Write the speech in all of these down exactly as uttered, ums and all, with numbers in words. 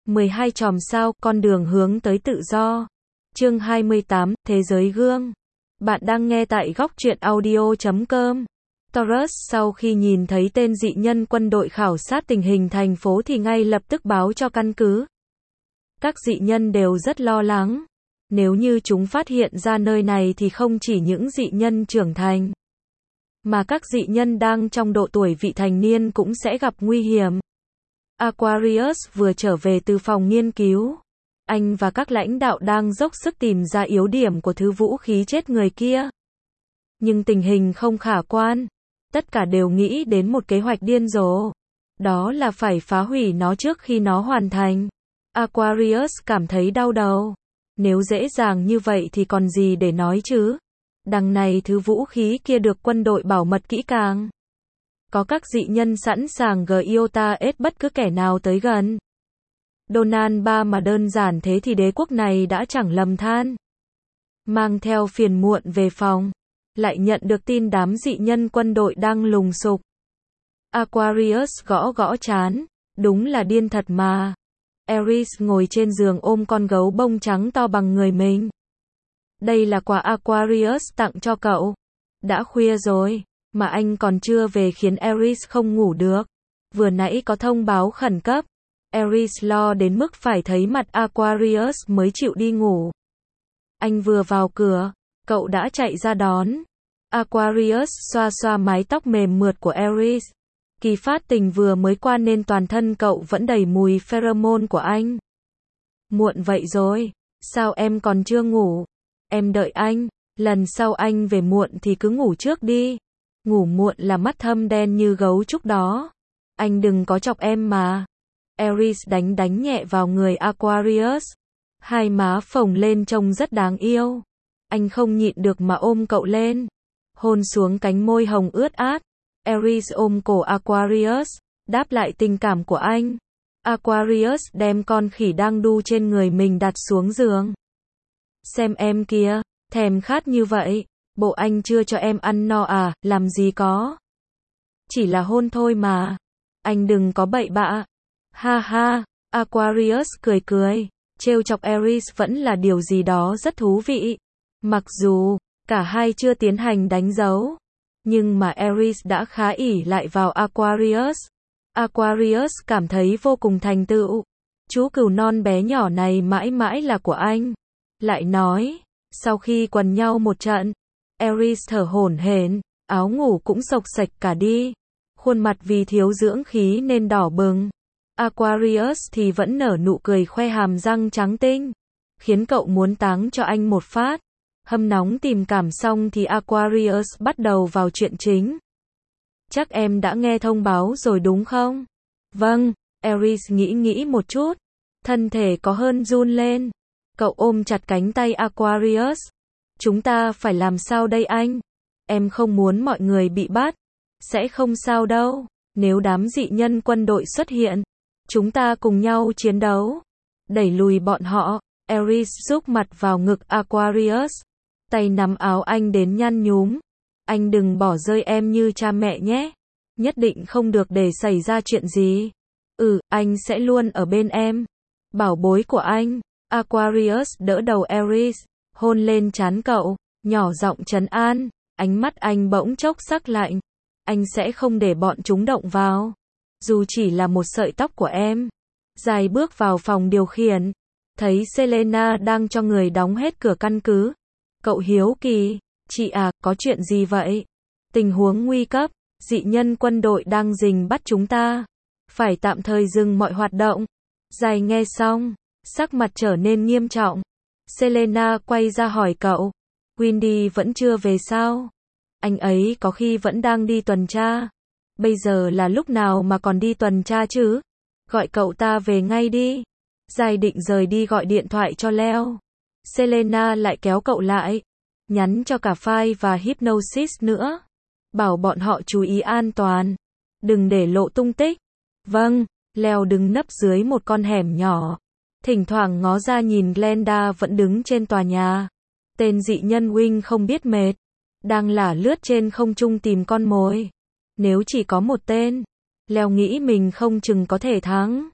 mười hai chòm sao, con đường hướng tới tự do. Chương hai mươi tám, Thế giới gương. Bạn đang nghe tại góc truyện audio chấm com. Taurus sau khi nhìn thấy tên dị nhân quân đội khảo sát tình hình thành phố thì ngay lập tức báo cho căn cứ. Các dị nhân đều rất lo lắng. Nếu như chúng phát hiện ra nơi này thì không chỉ những dị nhân trưởng thành, mà các dị nhân đang trong độ tuổi vị thành niên cũng sẽ gặp nguy hiểm. Aquarius vừa trở về từ phòng nghiên cứu. Anh và các lãnh đạo đang dốc sức tìm ra yếu điểm của thứ vũ khí chết người kia. Nhưng tình hình không khả quan. Tất cả đều nghĩ đến một kế hoạch điên rồ. Đó là phải phá hủy nó trước khi nó hoàn thành. Aquarius cảm thấy đau đầu. Nếu dễ dàng như vậy thì còn gì để nói chứ. Đằng này thứ vũ khí kia được quân đội bảo mật kỹ càng. Có các dị nhân sẵn sàng giota ết bất cứ kẻ nào tới gần. Donald ba mà đơn giản thế thì đế quốc này đã chẳng lầm than. Mang theo phiền muộn về phòng, lại nhận được tin đám dị nhân quân đội đang lùng sục. Aquarius gõ gõ trán, đúng là điên thật mà. Ares ngồi trên giường ôm con gấu bông trắng to bằng người mình. Đây là quà Aquarius tặng cho cậu. Đã khuya rồi, mà anh còn chưa về khiến Ares không ngủ được. Vừa nãy có thông báo khẩn cấp. Ares lo đến mức phải thấy mặt Aquarius mới chịu đi ngủ. Anh vừa vào cửa, cậu đã chạy ra đón. Aquarius xoa xoa mái tóc mềm mượt của Ares. Kỳ phát tình vừa mới qua nên toàn thân cậu vẫn đầy mùi pheromone của anh. Muộn vậy rồi, sao em còn chưa ngủ? Em đợi anh, lần sau anh về muộn thì cứ ngủ trước đi. Ngủ muộn là mắt thâm đen như gấu trúc đó. Anh đừng có chọc em mà. Ares đánh đánh nhẹ vào người Aquarius. Hai má phồng lên trông rất đáng yêu. Anh không nhịn được mà ôm cậu lên. Hôn xuống cánh môi hồng ướt át. Ares ôm cổ Aquarius, đáp lại tình cảm của anh. Aquarius đem con khỉ đang đu trên người mình đặt xuống giường. Xem em kìa, thèm khát như vậy. Bộ anh chưa cho em ăn no à, làm gì có. Chỉ là hôn thôi mà. Anh đừng có bậy bạ. Ha ha, Aquarius cười cười. Trêu chọc Ares vẫn là điều gì đó rất thú vị. Mặc dù, cả hai chưa tiến hành đánh dấu. Nhưng mà Ares đã khá ỷ lại vào Aquarius. Aquarius cảm thấy vô cùng thành tựu. Chú cừu non bé nhỏ này mãi mãi là của anh. Lại nói, sau khi quần nhau một trận, Ares thở hổn hển, áo ngủ cũng xộc xệch cả đi. Khuôn mặt vì thiếu dưỡng khí nên đỏ bừng. Aquarius thì vẫn nở nụ cười khoe hàm răng trắng tinh, khiến cậu muốn táng cho anh một phát. Hâm nóng tìm cảm xong thì Aquarius bắt đầu vào chuyện chính. Chắc em đã nghe thông báo rồi đúng không? Vâng, Ares nghĩ nghĩ một chút. Thân thể có hơn run lên. Cậu ôm chặt cánh tay Aquarius. Chúng ta phải làm sao đây anh? Em không muốn mọi người bị bắt. Sẽ không sao đâu. Nếu đám dị nhân quân đội xuất hiện, chúng ta cùng nhau chiến đấu. Đẩy lùi bọn họ. Ares rúc mặt vào ngực Aquarius. Tay nắm áo anh đến nhăn nhúm. Anh đừng bỏ rơi em như cha mẹ nhé. Nhất định không được để xảy ra chuyện gì. Ừ, anh sẽ luôn ở bên em. Bảo bối của anh. Aquarius đỡ đầu Ares, hôn lên trán cậu, nhỏ giọng trấn an. Ánh mắt anh bỗng chốc sắc lạnh. Anh sẽ không để bọn chúng động vào. Dù chỉ là một sợi tóc của em. Dài bước vào phòng điều khiển. Thấy Selena đang cho người đóng hết cửa căn cứ. Cậu hiếu kỳ. Chị à, có chuyện gì vậy? Tình huống nguy cấp. Dị nhân quân đội đang rình bắt chúng ta. Phải tạm thời dừng mọi hoạt động. Dài nghe xong, sắc mặt trở nên nghiêm trọng. Selena quay ra hỏi cậu. Windy vẫn chưa về sao? Anh ấy có khi vẫn đang đi tuần tra. Bây giờ là lúc nào mà còn đi tuần tra chứ? Gọi cậu ta về ngay đi. Dài định rời đi gọi điện thoại cho Leo. Selena lại kéo cậu lại. Nhắn cho cả Phai và Hypnosis nữa. Bảo bọn họ chú ý an toàn. Đừng để lộ tung tích. Vâng, Leo đứng nấp dưới một con hẻm nhỏ. Thỉnh thoảng ngó ra nhìn Glenda vẫn đứng trên tòa nhà. Tên dị nhân Wing không biết mệt. Đang lả lướt trên không trung tìm con mồi. Nếu chỉ có một tên, Leo nghĩ mình không chừng có thể thắng.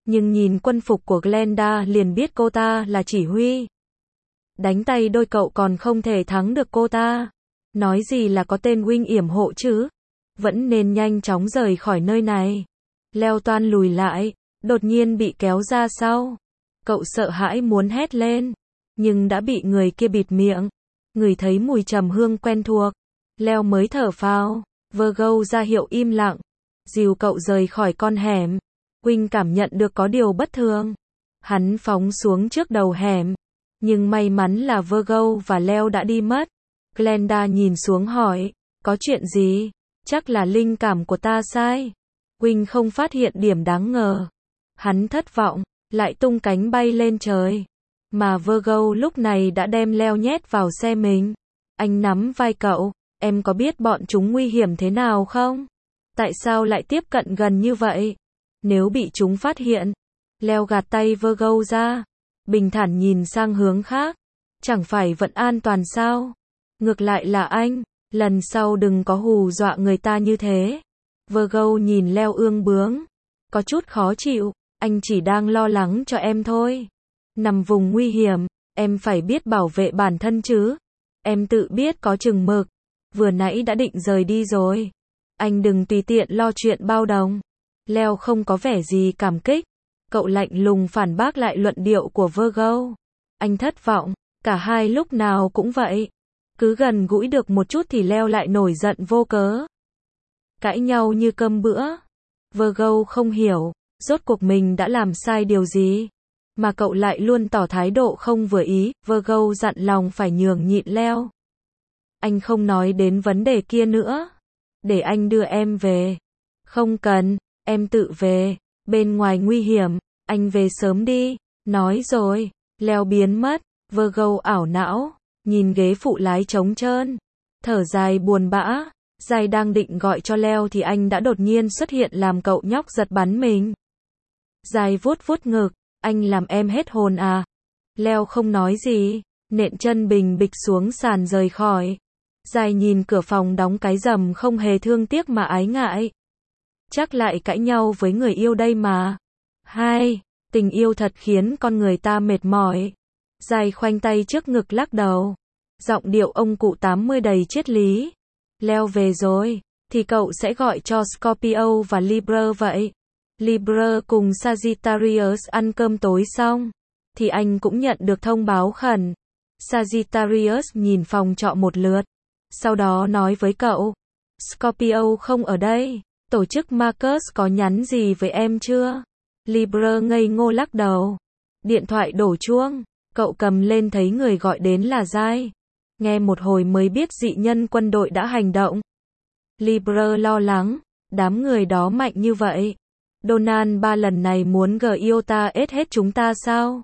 nhưng nhìn quân phục của Glenda liền biết cô ta là chỉ huy. Đánh tay đôi cậu còn không thể thắng được cô ta. Nói gì là có tên huynh yểm hộ chứ. Vẫn nên nhanh chóng rời khỏi nơi này. Leo toan lùi lại, đột nhiên bị kéo ra sau. Cậu sợ hãi muốn hét lên, nhưng đã bị người kia bịt miệng. Ngửi thấy mùi trầm hương quen thuộc, Leo mới thở phào. Virgo ra hiệu im lặng, dìu cậu rời khỏi con hẻm. Huynh cảm nhận được có điều bất thường. Hắn phóng xuống trước đầu hẻm, nhưng may mắn là Virgo và Leo đã đi mất. Glenda nhìn xuống hỏi, có chuyện gì? Chắc là linh cảm của ta sai. Huynh không phát hiện điểm đáng ngờ. Hắn thất vọng, lại tung cánh bay lên trời. Mà Virgo lúc này đã đem Leo nhét vào xe mình. Anh nắm vai cậu, em có biết bọn chúng nguy hiểm thế nào không? Tại sao lại tiếp cận gần như vậy? Nếu bị chúng phát hiện, Leo gạt tay Virgo ra, bình thản nhìn sang hướng khác. Chẳng phải vẫn an toàn sao? Ngược lại là anh, lần sau đừng có hù dọa người ta như thế. Virgo nhìn Leo ương bướng, có chút khó chịu, anh chỉ đang lo lắng cho em thôi. Nằm vùng nguy hiểm, em phải biết bảo vệ bản thân chứ. Em tự biết có chừng mực, vừa nãy đã định rời đi rồi. Anh đừng tùy tiện lo chuyện bao đồng. Leo không có vẻ gì cảm kích. Cậu lạnh lùng phản bác lại luận điệu của Virgo. Anh thất vọng, cả hai lúc nào cũng vậy. Cứ gần gũi được một chút thì Leo lại nổi giận vô cớ. Cãi nhau như cơm bữa. Virgo không hiểu, rốt cuộc mình đã làm sai điều gì, mà cậu lại luôn tỏ thái độ không vừa ý. Virgo dặn lòng phải nhường nhịn Leo. Anh không nói đến vấn đề kia nữa. Để anh đưa em về. Không cần, em tự về. Bên ngoài nguy hiểm, anh về sớm đi. Nói rồi, Leo biến mất. Virgo ảo não, nhìn ghế phụ lái trống trơn, thở dài buồn bã. Giai đang định gọi cho Leo thì anh đã đột nhiên xuất hiện làm cậu nhóc giật bắn mình. Giai vuốt vuốt ngực, anh làm em hết hồn à? Leo không nói gì, nện chân bình bịch xuống sàn rời khỏi. Giai nhìn cửa phòng đóng cái rầm không hề thương tiếc mà ái ngại. Chắc lại cãi nhau với người yêu đây mà. Hai, tình yêu thật khiến con người ta mệt mỏi. Giai khoanh tay trước ngực lắc đầu. Giọng điệu ông cụ tám mươi đầy triết lý. Leo về rồi, thì cậu sẽ gọi cho Scorpio và Libra vậy. Libra cùng Sagittarius ăn cơm tối xong, thì anh cũng nhận được thông báo khẩn. Sagittarius nhìn phòng trọ một lượt, sau đó nói với cậu, Scorpio không ở đây, tổ chức Marcus có nhắn gì với em chưa? Libra ngây ngô lắc đầu. Điện thoại đổ chuông, cậu cầm lên thấy người gọi đến là Giai. Nghe một hồi mới biết dị nhân quân đội đã hành động. Libra lo lắng, đám người đó mạnh như vậy. Donald ba lần này muốn Giota ết hết chúng ta sao?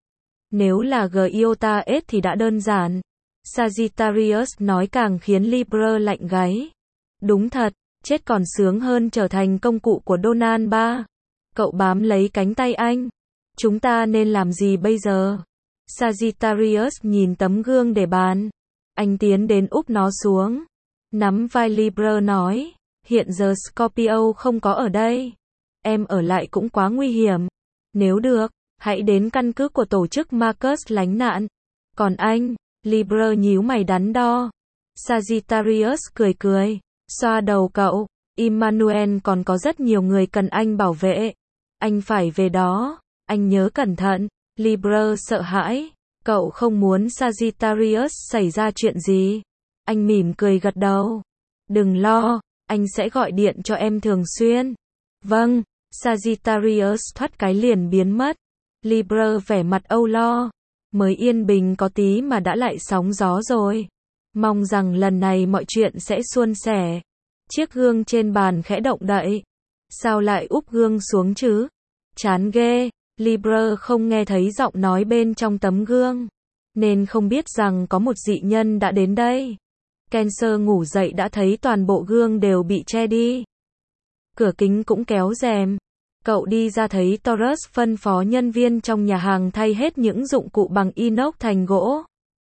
Nếu là Giota ết thì đã đơn giản. Sagittarius nói càng khiến Libra lạnh gáy. Đúng thật, chết còn sướng hơn trở thành công cụ của Donald ba. Cậu bám lấy cánh tay anh. Chúng ta nên làm gì bây giờ? Sagittarius nhìn tấm gương để bàn. Anh tiến đến úp nó xuống. Nắm vai Libra nói, hiện giờ Scorpio không có ở đây. Em ở lại cũng quá nguy hiểm. Nếu được, hãy đến căn cứ của tổ chức Marcus lánh nạn. Còn anh, Libra nhíu mày đắn đo. Sagittarius cười cười, xoa đầu cậu. Emmanuel còn có rất nhiều người cần anh bảo vệ. Anh phải về đó, anh nhớ cẩn thận. Libra sợ hãi, cậu không muốn Sagittarius xảy ra chuyện gì. Anh mỉm cười gật đầu. Đừng lo, anh sẽ gọi điện cho em thường xuyên. Vâng, Sagittarius thoát cái liền biến mất. Libra vẻ mặt âu lo. Mới yên bình có tí mà đã lại sóng gió rồi. Mong rằng lần này mọi chuyện sẽ suôn sẻ. Chiếc gương trên bàn khẽ động đậy. Sao lại úp gương xuống chứ? Chán ghê. Libra không nghe thấy giọng nói bên trong tấm gương, nên không biết rằng có một dị nhân đã đến đây. Cancer ngủ dậy đã thấy toàn bộ gương đều bị che đi. Cửa kính cũng kéo rèm. Cậu đi ra thấy Taurus phân phó nhân viên trong nhà hàng thay hết những dụng cụ bằng inox thành gỗ.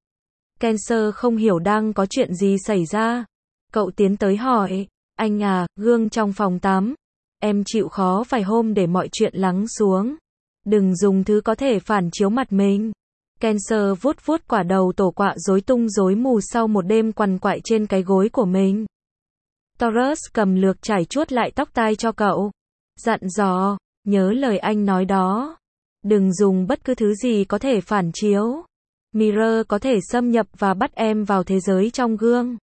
Cancer không hiểu đang có chuyện gì xảy ra. Cậu tiến tới hỏi, anh à, gương trong phòng tắm. Em chịu khó vài hôm để mọi chuyện lắng xuống. Đừng dùng thứ có thể phản chiếu mặt mình. Cancer vuốt vuốt quả đầu tổ quạ rối tung rối mù sau một đêm quằn quại trên cái gối của mình. Taurus cầm lược chải chuốt lại tóc tai cho cậu. Dặn dò, nhớ lời anh nói đó. Đừng dùng bất cứ thứ gì có thể phản chiếu. Mirror có thể xâm nhập và bắt em vào thế giới trong gương.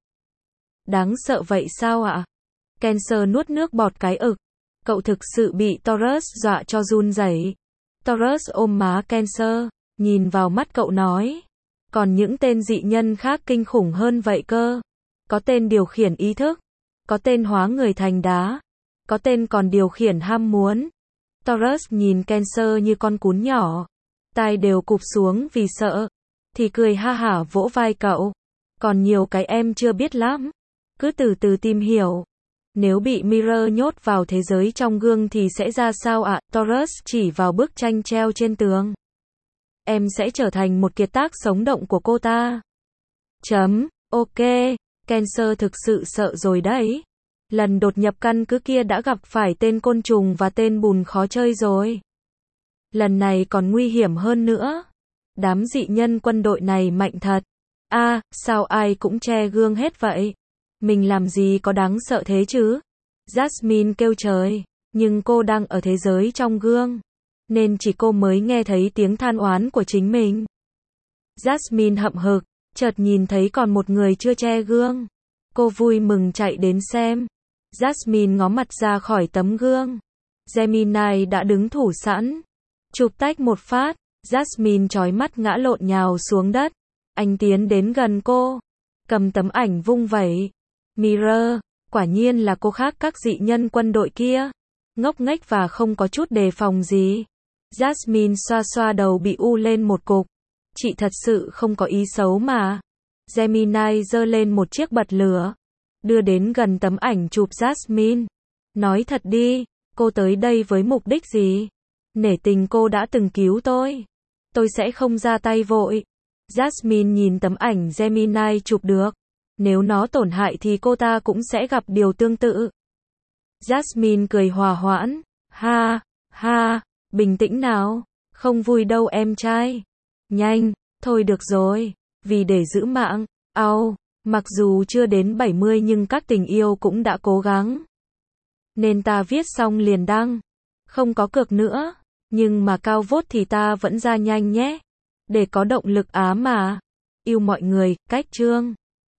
Đáng sợ vậy sao ạ? Cancer nuốt nước bọt cái ực. Cậu thực sự bị Taurus dọa cho run rẩy. Taurus ôm má Cancer, nhìn vào mắt cậu nói. Còn những tên dị nhân khác kinh khủng hơn vậy cơ. Có tên điều khiển ý thức. Có tên hóa người thành đá. Có tên còn điều khiển ham muốn. Taurus nhìn Cancer như con cún nhỏ. Tai đều cụp xuống vì sợ. Thì cười ha hả vỗ vai cậu. Còn nhiều cái em chưa biết lắm. Cứ từ từ tìm hiểu. Nếu bị Mirror nhốt vào thế giới trong gương thì sẽ ra sao ạ? À? Taurus chỉ vào bức tranh treo trên tường. Em sẽ trở thành một kiệt tác sống động của cô ta. Chấm, ok. Cancer thực sự sợ rồi đấy. Lần đột nhập căn cứ kia đã gặp phải tên côn trùng và tên bùn khó chơi rồi. Lần này còn nguy hiểm hơn nữa. Đám dị nhân quân đội này mạnh thật. A, à, sao ai cũng che gương hết vậy? Mình làm gì có đáng sợ thế chứ? Jasmine kêu trời, nhưng cô đang ở thế giới trong gương, nên chỉ cô mới nghe thấy tiếng than oán của chính mình. Jasmine hậm hực, chợt nhìn thấy còn một người chưa che gương. Cô vui mừng chạy đến xem. Jasmine ngó mặt ra khỏi tấm gương. Gemini đã đứng thủ sẵn. Chụp tách một phát, Jasmine chói mắt ngã lộn nhào xuống đất. Anh tiến đến gần cô, cầm tấm ảnh vung vẩy. Mirror, quả nhiên là cô khác các dị nhân quân đội kia. Ngốc nghếch và không có chút đề phòng gì. Jasmine xoa xoa đầu bị u lên một cục. Chị thật sự không có ý xấu mà. Gemini giơ lên một chiếc bật lửa, đưa đến gần tấm ảnh chụp Jasmine. Nói thật đi, cô tới đây với mục đích gì? Nể tình cô đã từng cứu tôi. Tôi sẽ không ra tay vội. Jasmine nhìn tấm ảnh Gemini chụp được. Nếu nó tổn hại thì cô ta cũng sẽ gặp điều tương tự. Jasmine cười hòa hoãn. Ha, ha, bình tĩnh nào. Không vui đâu em trai. Nhanh, thôi được rồi. Vì để giữ mạng. Au, mặc dù chưa đến bảy mươi nhưng các tình yêu cũng đã cố gắng. Nên ta viết xong liền đăng. Không có cược nữa. Nhưng mà cao vốt thì ta vẫn ra nhanh nhé. Để có động lực á mà. Yêu mọi người, cách chương.